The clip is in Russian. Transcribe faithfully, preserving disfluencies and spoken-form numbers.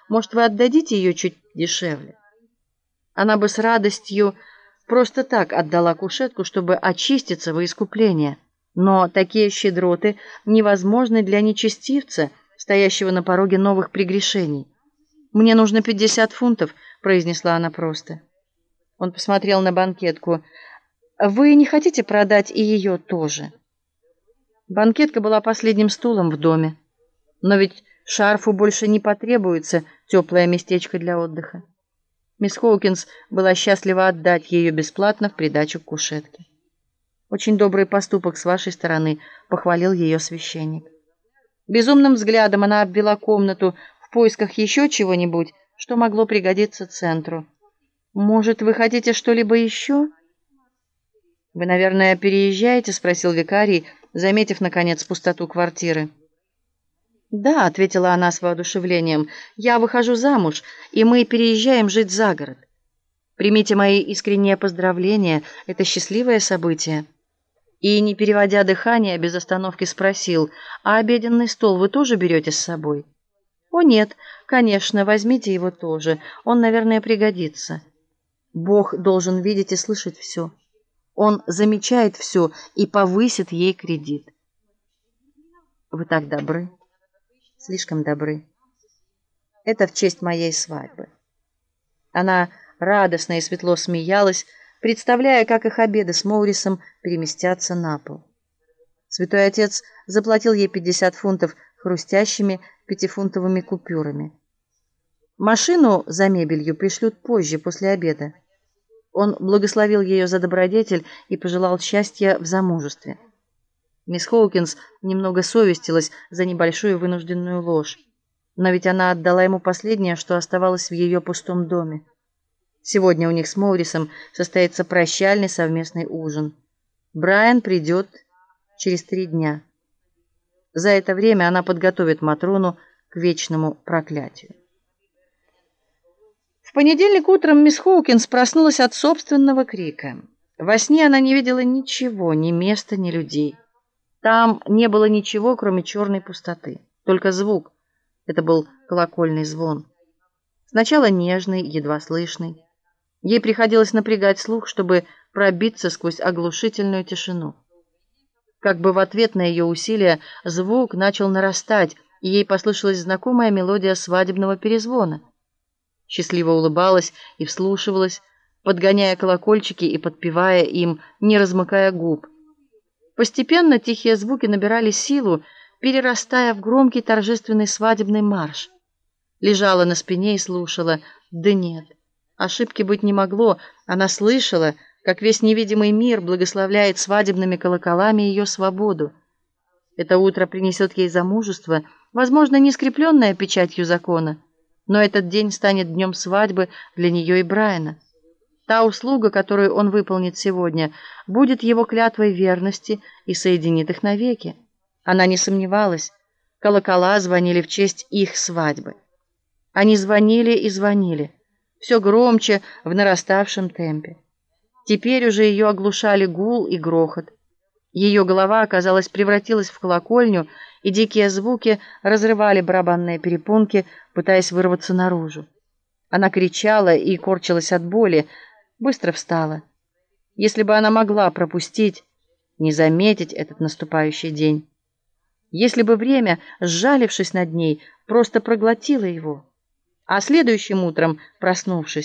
Может, вы отдадите ее чуть дешевле? Она бы с радостью просто так отдала кушетку, чтобы очиститься во искупление. Но такие щедроты невозможны для нечестивца, стоящего на пороге новых прегрешений. «Мне нужно пятьдесят фунтов», — произнесла она просто. Он посмотрел на банкетку. «Вы не хотите продать и ее тоже?» Банкетка была последним стулом в доме. Но ведь шарфу больше не потребуется теплое местечко для отдыха. Мисс Хоукинс была счастлива отдать ее бесплатно в придачу к кушетке. «Очень добрый поступок с вашей стороны», — похвалил ее священник. Безумным взглядом она обвела комнату в поисках еще чего-нибудь, что могло пригодиться центру. «Может, вы хотите что-либо еще?» «Вы, наверное, переезжаете?» — спросил викарий, заметив, наконец, пустоту квартиры. «Да», — ответила она с воодушевлением, — «я выхожу замуж, и мы переезжаем жить за город. Примите мои искренние поздравления, это счастливое событие». И, не переводя дыхания, без остановки спросил: «А обеденный стол вы тоже берете с собой?» «О, нет, конечно, возьмите его тоже, он, наверное, пригодится». Бог должен видеть и слышать все. Он замечает все и повысит ей кредит. «Вы так добры, слишком добры. Это в честь моей свадьбы». Она радостно и светло смеялась, представляя, как их обеды с Моурисом переместятся на пол. Святой Отец заплатил ей пятьдесят фунтов хрустящими пятифунтовыми купюрами. Машину за мебелью пришлют позже, после обеда. Он благословил ее за добродетель и пожелал счастья в замужестве. Мисс Хоукинс немного совестилась за небольшую вынужденную ложь, но ведь она отдала ему последнее, что оставалось в ее пустом доме. Сегодня у них с Моурисом состоится прощальный совместный ужин. Брайан придет через три дня. За это время она подготовит Матрону к вечному проклятию. В понедельник утром мисс Хоукинс проснулась от собственного крика. Во сне она не видела ничего, ни места, ни людей. Там не было ничего, кроме черной пустоты. Только звук. Это был колокольный звон. Сначала нежный, едва слышный. Ей приходилось напрягать слух, чтобы пробиться сквозь оглушительную тишину. Как бы в ответ на ее усилия звук начал нарастать, и ей послышалась знакомая мелодия свадебного перезвона. Счастливо улыбалась и вслушивалась, подгоняя колокольчики и подпевая им, не размыкая губ. Постепенно тихие звуки набирали силу, перерастая в громкий торжественный свадебный марш. Лежала на спине и слушала. Да нет, ошибки быть не могло. Она слышала, как весь невидимый мир благословляет свадебными колоколами ее свободу. Это утро принесет ей замужество, возможно, не скрепленное печатью закона, но этот день станет днем свадьбы для нее и Брайана. Та услуга, которую он выполнит сегодня, будет его клятвой верности и соединит их навеки. Она не сомневалась. Колокола звонили в честь их свадьбы. Они звонили и звонили, все громче, в нараставшем темпе. Теперь уже ее оглушали гул и грохот. Ее голова, казалось, превратилась в колокольню, и дикие звуки разрывали барабанные перепонки, пытаясь вырваться наружу. Она кричала и корчилась от боли, быстро встала. Если бы она могла пропустить, не заметить этот наступающий день. Если бы время, сжалившись над ней, просто проглотило его. А следующим утром, проснувшись,